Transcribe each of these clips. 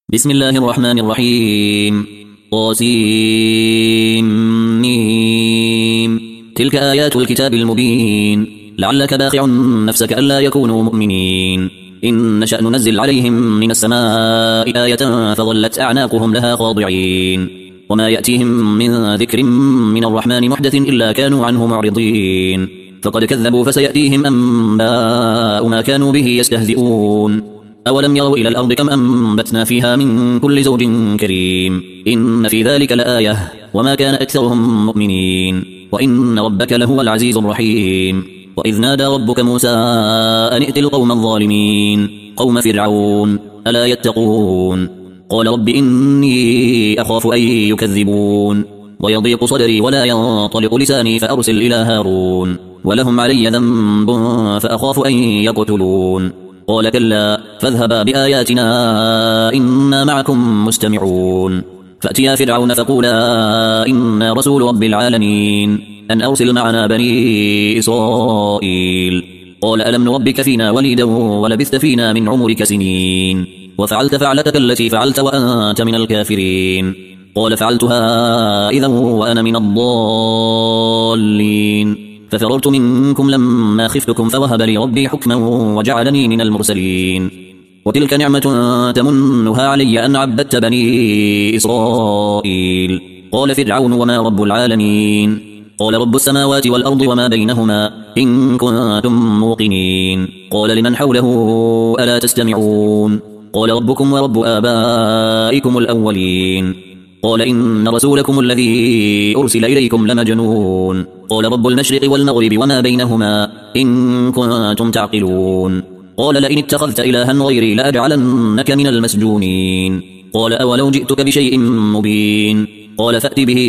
بسم الله الرحمن الرحيم طاسيم تلك آيات الكتاب المبين لعلك باخع نفسك ألا يكونوا مؤمنين إن نشأ ننزل عليهم من السماء آية فظلت أعناقهم لها خاضعين وما يأتيهم من ذكر من الرحمن محدث إلا كانوا عنه معرضين فقد كذبوا فسيأتيهم أنباء ما كانوا به يستهزئون أولم يروا إلى الأرض كم أنبتنا فيها من كل زوج كريم إن في ذلك لآية وما كان أكثرهم مؤمنين وإن ربك لهو العزيز الرحيم وإذ نادى ربك موسى أن ائت القوم الظالمين قوم فرعون ألا يتقون قال رب إني أخاف أن يكذبون ويضيق صدري ولا ينطلق لساني فأرسل إلى هارون ولهم علي ذنب فأخاف أن يقتلون قال كلا فاذهبا بآياتنا إنا معكم مستمعون فأتيا فرعون فقولا إنا رسول رب العالمين أن أرسل معنا بني إسرائيل قال ألم نربك فينا وليدا ولبثت فينا من عمرك سنين وفعلت فعلتك التي فعلت وأنت من الكافرين قال فعلتها إذا وأنا من الضالين ففررت منكم لما خفتكم فوهب لي ربي حكما وجعلني من المرسلين وتلك نعمة تمنها علي أن عبدت بني إسرائيل قال فرعون وما رب العالمين قال رب السماوات والأرض وما بينهما إن كنتم موقنين قال لمن حوله ألا تستمعون قال ربكم ورب آبائكم الأولين قال إن رسولكم الذي أرسل إليكم لمجنون قال رب المشرق والمغرب وما بينهما إن كنتم تعقلون قال لئن اتخذت إلها غيري لأجعلنك من المسجونين قال أولو جئتك بشيء مبين قال فأت به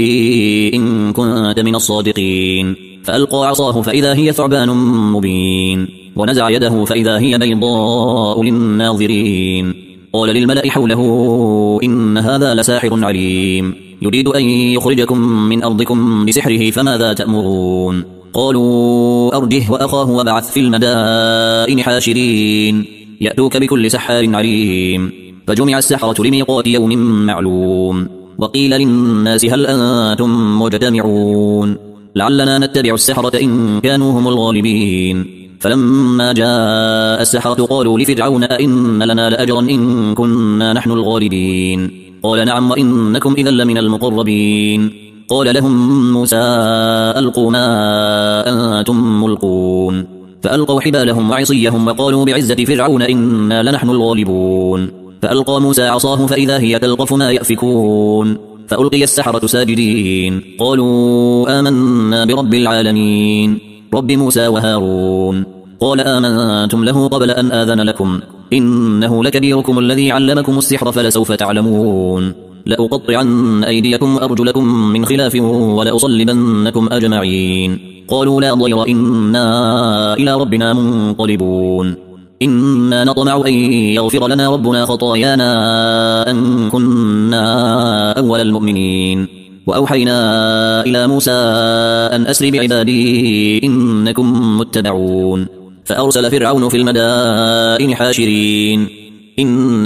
إن كنت من الصادقين فألقى عصاه فإذا هي ثعبان مبين ونزع يده فإذا هي بيضاء للناظرين قال للملأ حوله إن هذا لساحر عليم يريد أن يخرجكم من أرضكم بسحره فماذا تأمرون قالوا أرجه وأخاه وابعث في المدائن حاشرين يأتوك بكل سحار عليم فجمع السحرة لميقات يوم معلوم وقيل للناس هل أنتم مجتمعون لعلنا نتبع السحرة إن كانوا هم الغالبين فلما جاء السحرة قالوا لفرعون أئن لنا لأجرا إن كنا نحن الغالبين قال نعم وإنكم إذا لمن المقربين قال لهم موسى ألقوا ما أنتم ملقون فألقوا حبالهم وعصيهم وقالوا بعزة فرعون إنا لنحن الغالبون فألقى موسى عصاه فإذا هي تلقف ما يأفكون فألقي السحرة ساجدين قالوا آمنا برب العالمين رب موسى وهارون قال آمنتم له قبل أن آذن لكم إنه لكبيركم الذي علمكم السحر فلسوف تعلمون لأقطعن أيديكم وأرجلكم من خلاف ولأصلبنكم أجمعين قالوا لا ضير إنا إلى ربنا منقلبون إنا نطمع أن يغفر لنا ربنا خطايانا أن كنا أول المؤمنين وأوحينا إلى موسى أن أسر بعبادي إنكم متبعون فأرسل فرعون في المدائن حاشرين إن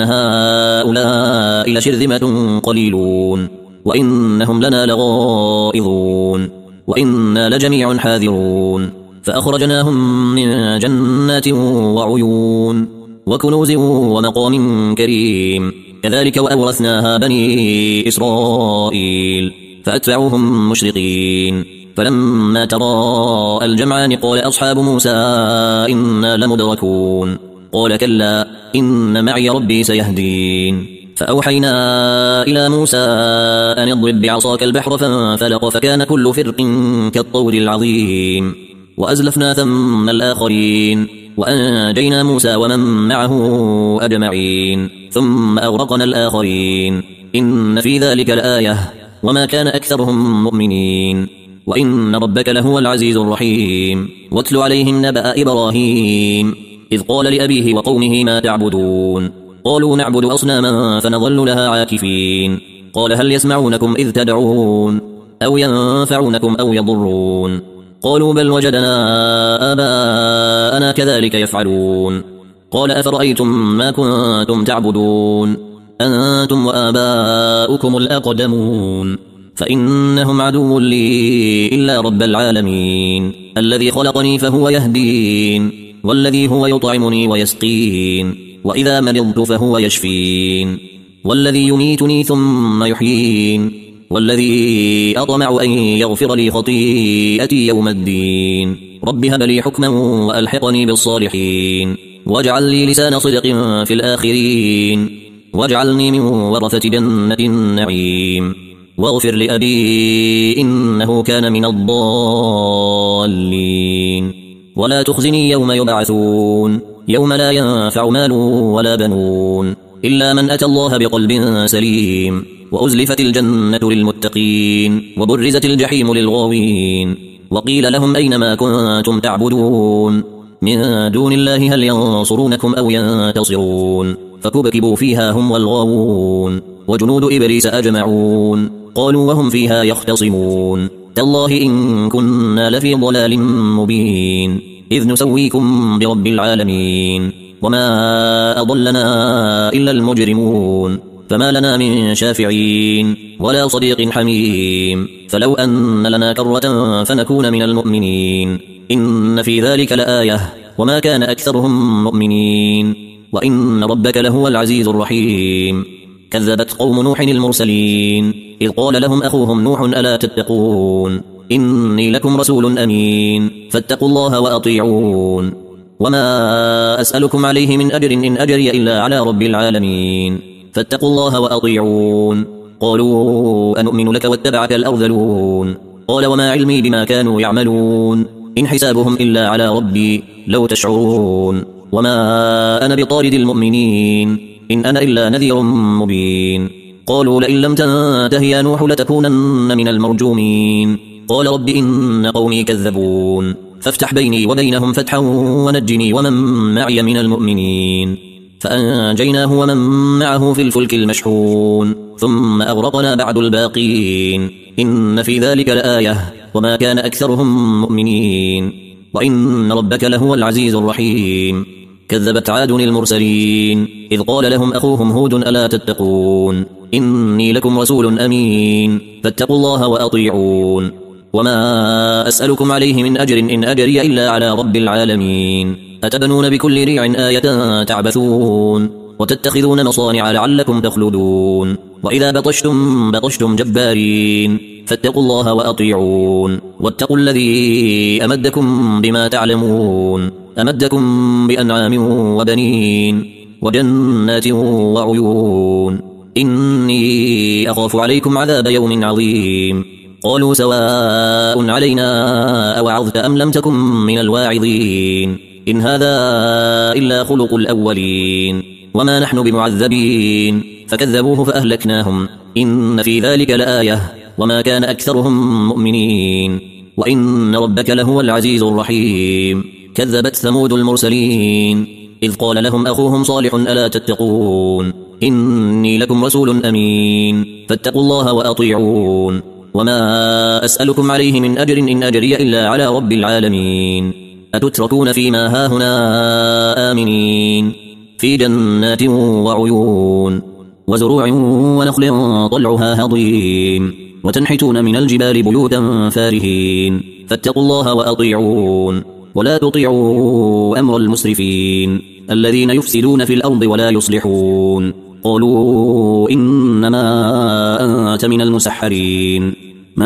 هؤلاء لشرذمة قليلون وإنهم لنا لغائظون وإنا لجميع حاذرون فأخرجناهم من جنات وعيون وكنوز ومقام كريم كذلك وأورثناها بني إسرائيل فأتبعوهم مشرقين فلما تراءى الجمعان قال أصحاب موسى إنا لمدركون قال كلا إن معي ربي سيهدين فأوحينا إلى موسى أن اضرب بعصاك البحر فانفلق فكان كل فرق كالطود العظيم وأزلفنا ثم الآخرين وأنجينا موسى ومن معه أجمعين ثم أغرقنا الآخرين إن في ذلك لآية وما كان أكثرهم مؤمنين وإن ربك لهو العزيز الرحيم واتل عليهم نبأ إبراهيم إذ قال لأبيه وقومه ما تعبدون قالوا نعبد أصناما فنظل لها عاكفين قال هل يسمعونكم إذ تدعون أو ينفعونكم أو يضرون قالوا بل وجدنا آباءنا كذلك يفعلون قال أفرأيتم ما كنتم تعبدون أنتم وآباؤكم الأقدمون فإنهم عدو لي إلا رب العالمين الذي خلقني فهو يهدين والذي هو يطعمني ويسقين وإذا مرضت فهو يشفين والذي يميتني ثم يحيين والذي أطمع أن يغفر لي خطيئتي يوم الدين رب هب لي حكما وألحقني بالصالحين واجعل لي لسان صدق في الآخرين واجعلني من ورثة جنة النعيم واغفر لأبي إنه كان من الضالين ولا تخزني يوم يبعثون يوم لا ينفع مال ولا بنون إلا من أتى الله بقلب سليم وأزلفت الجنة للمتقين وبرزت الجحيم للغاوين وقيل لهم أينما كنتم تعبدون من دون الله هل ينصرونكم أو ينتصرون فكبكبوا فيها هم والغاوون وجنود إبليس أجمعون قالوا وهم فيها يختصمون تالله إن كنا لفي ضلال مبين إذ نسويكم برب العالمين وما أضلنا إلا المجرمون فما لنا من شافعين ولا صديق حميم فلو أن لنا كرة فنكون من المؤمنين إن في ذلك لآية وما كان أكثرهم مؤمنين وإن ربك لهو العزيز الرحيم كذبت قوم نوح المرسلين إذ قال لهم أخوهم نوح ألا تتقون إني لكم رسول أمين فاتقوا الله وأطيعون وما أسألكم عليه من أجر إن أجري إلا على رب العالمين فاتقوا الله وأطيعون قالوا أنؤمن لك واتبعك الأرذلون قال وما علمي بما كانوا يعملون إن حسابهم إلا على ربي لو تشعرون وما أنا بطارد المؤمنين إن أنا إلا نذير مبين قالوا لئن لم تنته يا نوح لتكونن من المرجومين قال رب إن قومي كذبون فافتح بيني وبينهم فتحا ونجني ومن معي من المؤمنين فأنجيناه ومن معه في الفلك المشحون ثم أغرقنا بعد الباقين إن في ذلك لآية وما كان أكثرهم مؤمنين وإن ربك لهو العزيز الرحيم كذبت عاد المرسلين إذ قال لهم أخوهم هود ألا تتقون إني لكم رسول أمين فاتقوا الله وأطيعون وما أسألكم عليه من أجر إن أجري إلا على رب العالمين أتبنون بكل ريع آية تعبثون وتتخذون مصانع لعلكم تخلدون وإذا بطشتم جبارين فاتقوا الله وأطيعون واتقوا الذي أمدكم بما تعلمون أمدكم بأنعام وبنين وجنات وعيون إني أخاف عليكم عذاب يوم عظيم قالوا سواء علينا أوعظت أم لم تكن من الواعظين إن هذا إلا خلق الأولين وما نحن بمعذبين فكذبوه فأهلكناهم إن في ذلك لآية وما كان أكثرهم مؤمنين وإن ربك لهو العزيز الرحيم كذبت ثمود المرسلين إذ قال لهم أخوهم صالح ألا تتقون إني لكم رسول أمين فاتقوا الله وأطيعون وما أسألكم عليه من أجر إن أجري إلا على رب العالمين أتتركون فيما هاهنا آمنين في جنات وعيون وزروع ونخل طلعها هضيم وتنحتون من الجبال بيوتا فارهين فاتقوا الله وأطيعون ولا تطيعوا أمر المسرفين الذين يفسدون في الأرض ولا يصلحون قالوا إنما أنت من المسحرين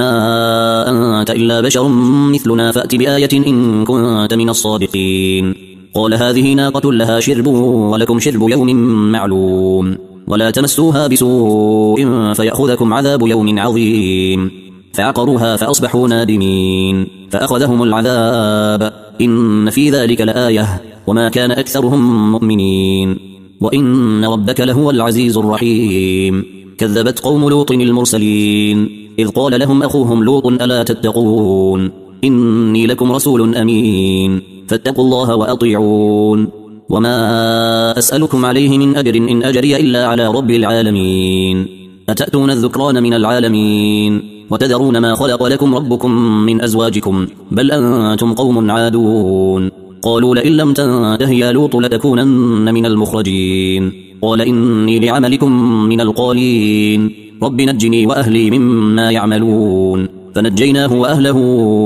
ما أنت إلا بشر مثلنا فأت بآية إن كنت من الصادقين قال هذه ناقة لها شرب ولكم شرب يوم معلوم ولا تمسوها بسوء فيأخذكم عذاب يوم عظيم فعقروها فأصبحوا نادمين فأخذهم العذاب إن في ذلك لآية وما كان أكثرهم مؤمنين وإن ربك لهو العزيز الرحيم كذبت قوم لوط المرسلين إذ قال لهم أخوهم لوط ألا تتقون إني لكم رسول أمين فاتقوا الله وأطيعون وما أسألكم عليه من أجر إن أجري إلا على رب العالمين أتأتون الذكران من العالمين وتذرون ما خلق لكم ربكم من أزواجكم بل أنتم قوم عادون قالوا لئن لم تنته يا لوط لتكونن من المخرجين قال إني لعملكم من القالين رب نجني وأهلي مما يعملون فنجيناه وأهله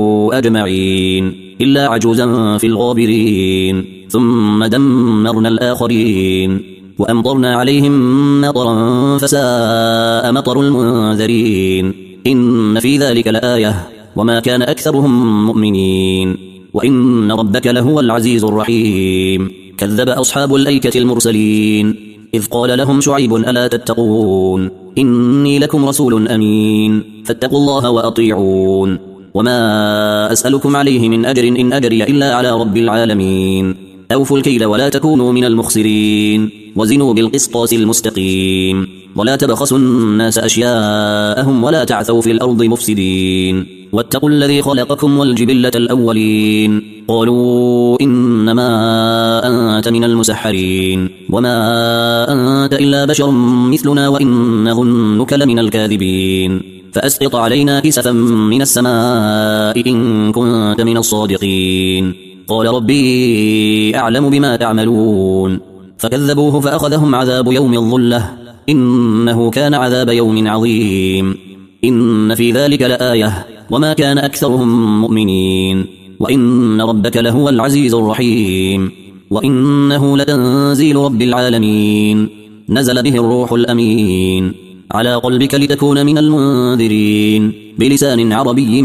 أجمعين إلا عجوزا في الغابرين ثم دمرنا الآخرين وأمطرنا عليهم مطرا فساء مطر المنذرين إن في ذلك لآية وما كان أكثرهم مؤمنين وإن ربك لهو العزيز الرحيم كذب أصحاب الأيكة المرسلين إذ قال لهم شعيب ألا تتقون إني لكم رسول أمين فاتقوا الله وأطيعون وما أسألكم عليه من أجر إن أجري إلا على رب العالمين أوفوا الكيل ولا تكونوا من المخسرين وزنوا بالقسطاس المستقيم ولا تبخسوا الناس أشياءهم ولا تعثوا في الأرض مفسدين واتقوا الذي خلقكم والجبلة الأولين قالوا إنما أنت من المسحرين وما أنت إلا بشر مثلنا وإن نظنك لمن الكاذبين فأسقط علينا كسفا من السماء إن كنت من الصادقين قال ربي أعلم بما تعملون فكذبوه فأخذهم عذاب يوم الظلة إنه كان عذاب يوم عظيم إن في ذلك لآية وما كان أكثرهم مؤمنين وإن ربك لهو العزيز الرحيم وإنه لتنزيل رب العالمين نزل به الروح الأمين على قلبك لتكون من المنذرين بلسان عربي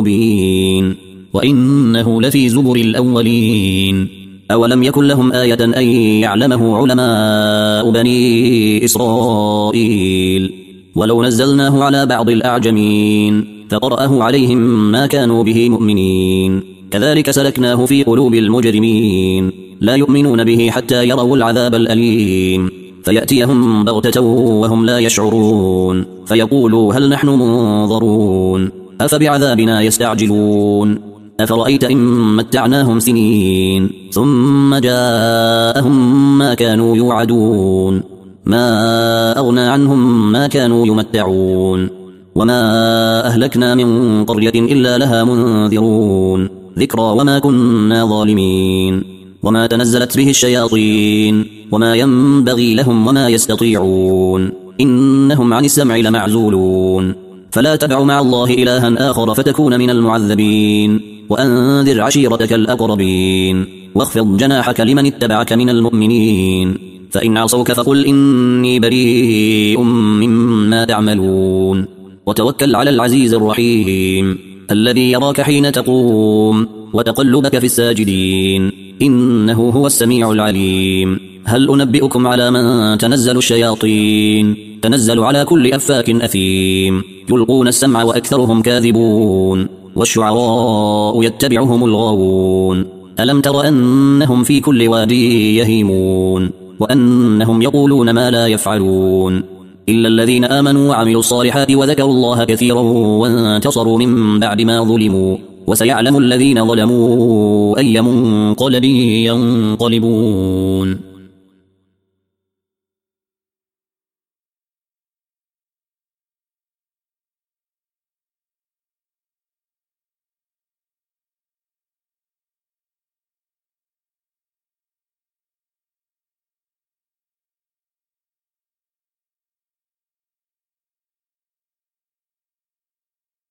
مبين وإنه لفي زبر الأولين أولم يكن لهم آية أن يعلمه علماء بني إسرائيل ولو نزلناه على بعض الأعجمين فقرأه عليهم ما كانوا به مؤمنين كذلك سلكناه في قلوب المجرمين لا يؤمنون به حتى يروا العذاب الأليم فيأتيهم بغتة وهم لا يشعرون فيقولوا هل نحن منظرون أفبعذابنا يستعجلون أفرأيت إن متعناهم سنين ثم جاءهم ما كانوا يوعدون ما أغنى عنهم ما كانوا يمتعون وما أهلكنا من قرية إلا لها منذرون ذكرى وما كنا ظالمين وما تنزلت به الشياطين وما ينبغي لهم وما يستطيعون إنهم عن السمع لمعزولون فلا تدع مع الله إلها آخر فتكون من المعذبين وأنذر عشيرتك الأقربين واخفض جناحك لمن اتبعك من المؤمنين فإن عصوك فقل إني بريء مما تعملون وتوكل على العزيز الرحيم الذي يراك حين تقوم وتقلبك في الساجدين إنه هو السميع العليم هل أنبئكم على من تنزل الشياطين تنزل على كل أفاك أثيم يلقون السمع وأكثرهم كاذبون والشعراء يتبعهم الغاوون ألم تر أنهم في كل وادي يهيمون وأنهم يقولون ما لا يفعلون إلا الذين آمنوا وعملوا الصالحات وذكروا الله كثيرا وانتصروا من بعد ما ظلموا وسيعلم الذين ظلموا أي منقلب ينقلبون